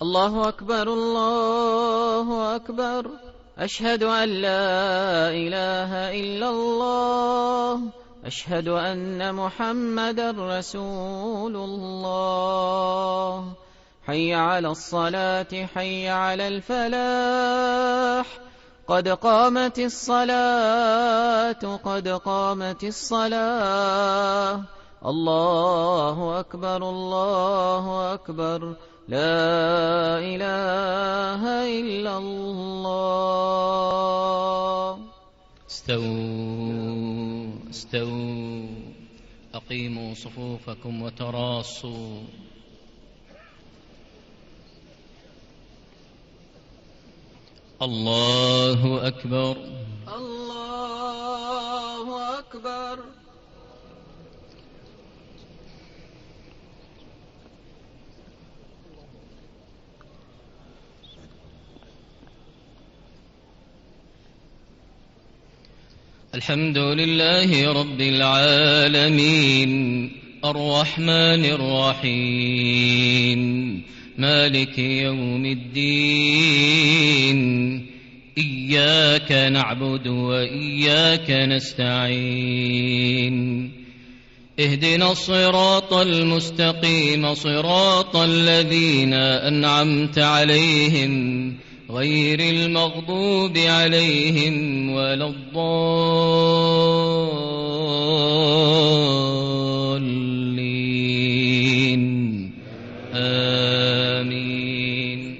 الله أكبر الله أكبر. أشهد أن لا إله إلا الله. أشهد أن محمدا رسول الله. حي على الصلاة حي على الفلاح. قد قامت الصلاة قد قامت الصلاة. الله أكبر الله أكبر. لا إله إلا الله. استووا أقيموا صفوفكم وتراصوا. الله أكبر الله أكبر. الحمد لله رب العالمين الرحمن الرحيم مالك يوم الدين. إياك نعبد وإياك نستعين. اهدنا الصراط المستقيم صراط الذين أنعمت عليهم غير المغضوب عليهم ولا الضالين. آمين.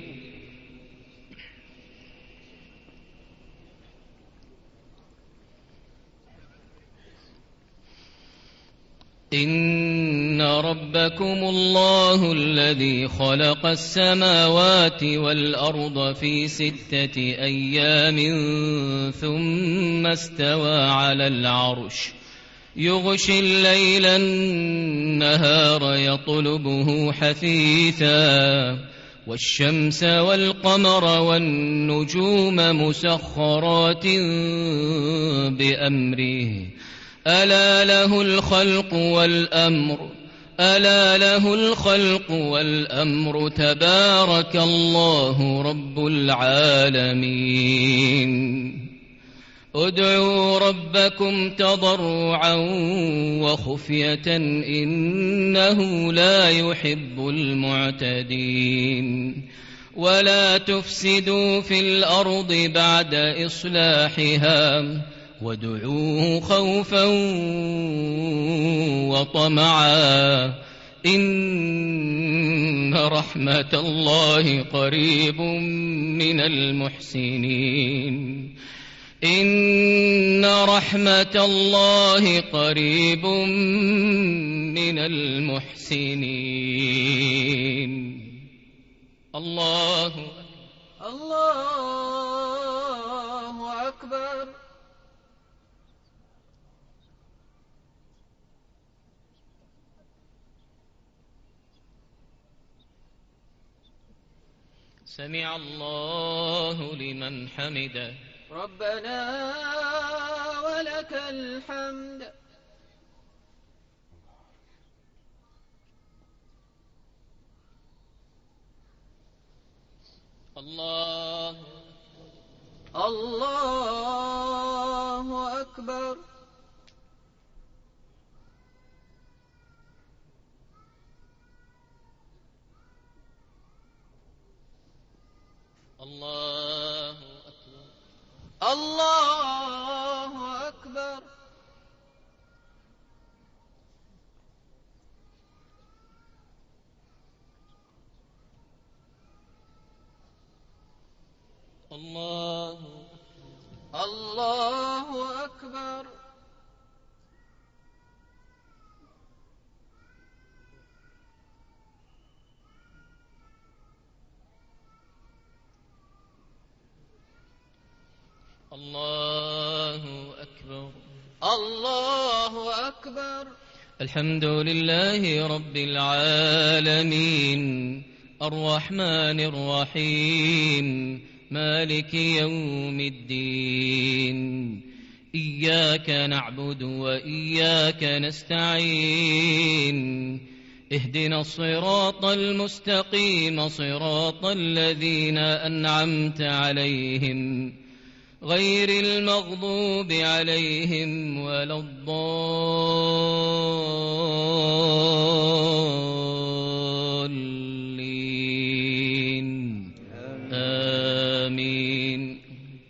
إن ربكم الله الذي خلق السماوات والأرض في 6 أيام ثم استوى على العرش يغشي الليل النهار يطلبه حثيثا والشمس والقمر والنجوم مسخرات بأمره ألا له الخلق والأمر تبارك الله رب العالمين. ادعوا ربكم تضرعا وخفية إنه لا يحب المعتدين. ولا تفسدوا في الأرض بعد إصلاحها وادعوه خوفا وطمعا إن رحمة الله قريب من المحسنين. إن رحمة الله قريب من المحسنين. الله أكبر. سمع الله لمن حمده. ربنا ولك الحمد. الله أكبر. الله أكبر. الله أكبر. الله أكبر. الله أكبر. الله أكبر. الحمد لله رب العالمين الرحمن الرحيم مالك يوم الدين. إياك نعبد وإياك نستعين. اهدنا الصراط المستقيم صراط الذين أنعمت عليهم غير المغضوب عليهم ولا الضالين آمين.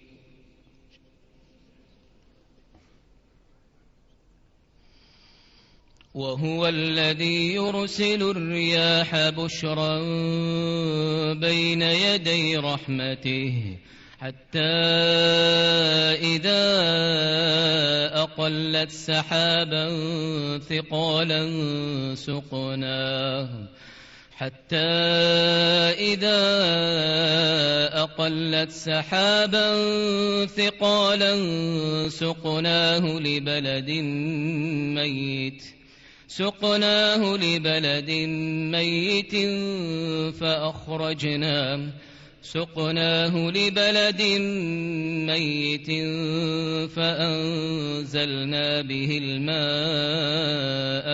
وهو الذي يرسل الرياح بشرا بين يدي رحمته حتى إذا أقلت سحابا ثقالا سقناه لبلد ميت فأنزلنا به الماء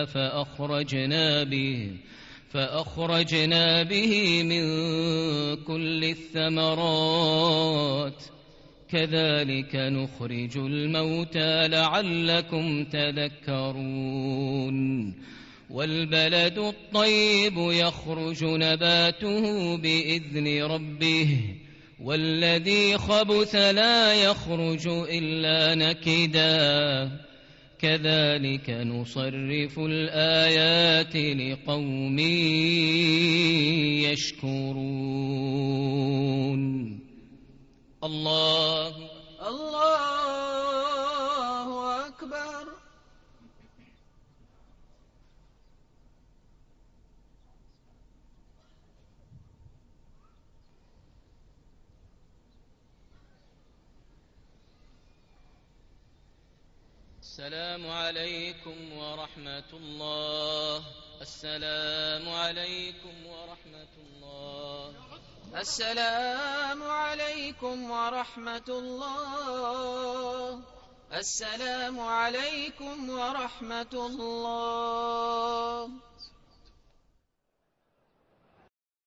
فأخرجنا به من كل الثمرات كذلك نخرج الموتى لعلكم تذكرون. والبلد الطيب يخرج نباته بإذن ربه والذي خبث لا يخرج إلا نكدا كذلك نصرف الآيات لقوم يشكرون. الله أكبر. السلام عليكم ورحمة الله. السلام عليكم ورحمة الله. السلام عليكم ورحمة الله. السلام عليكم ورحمة الله.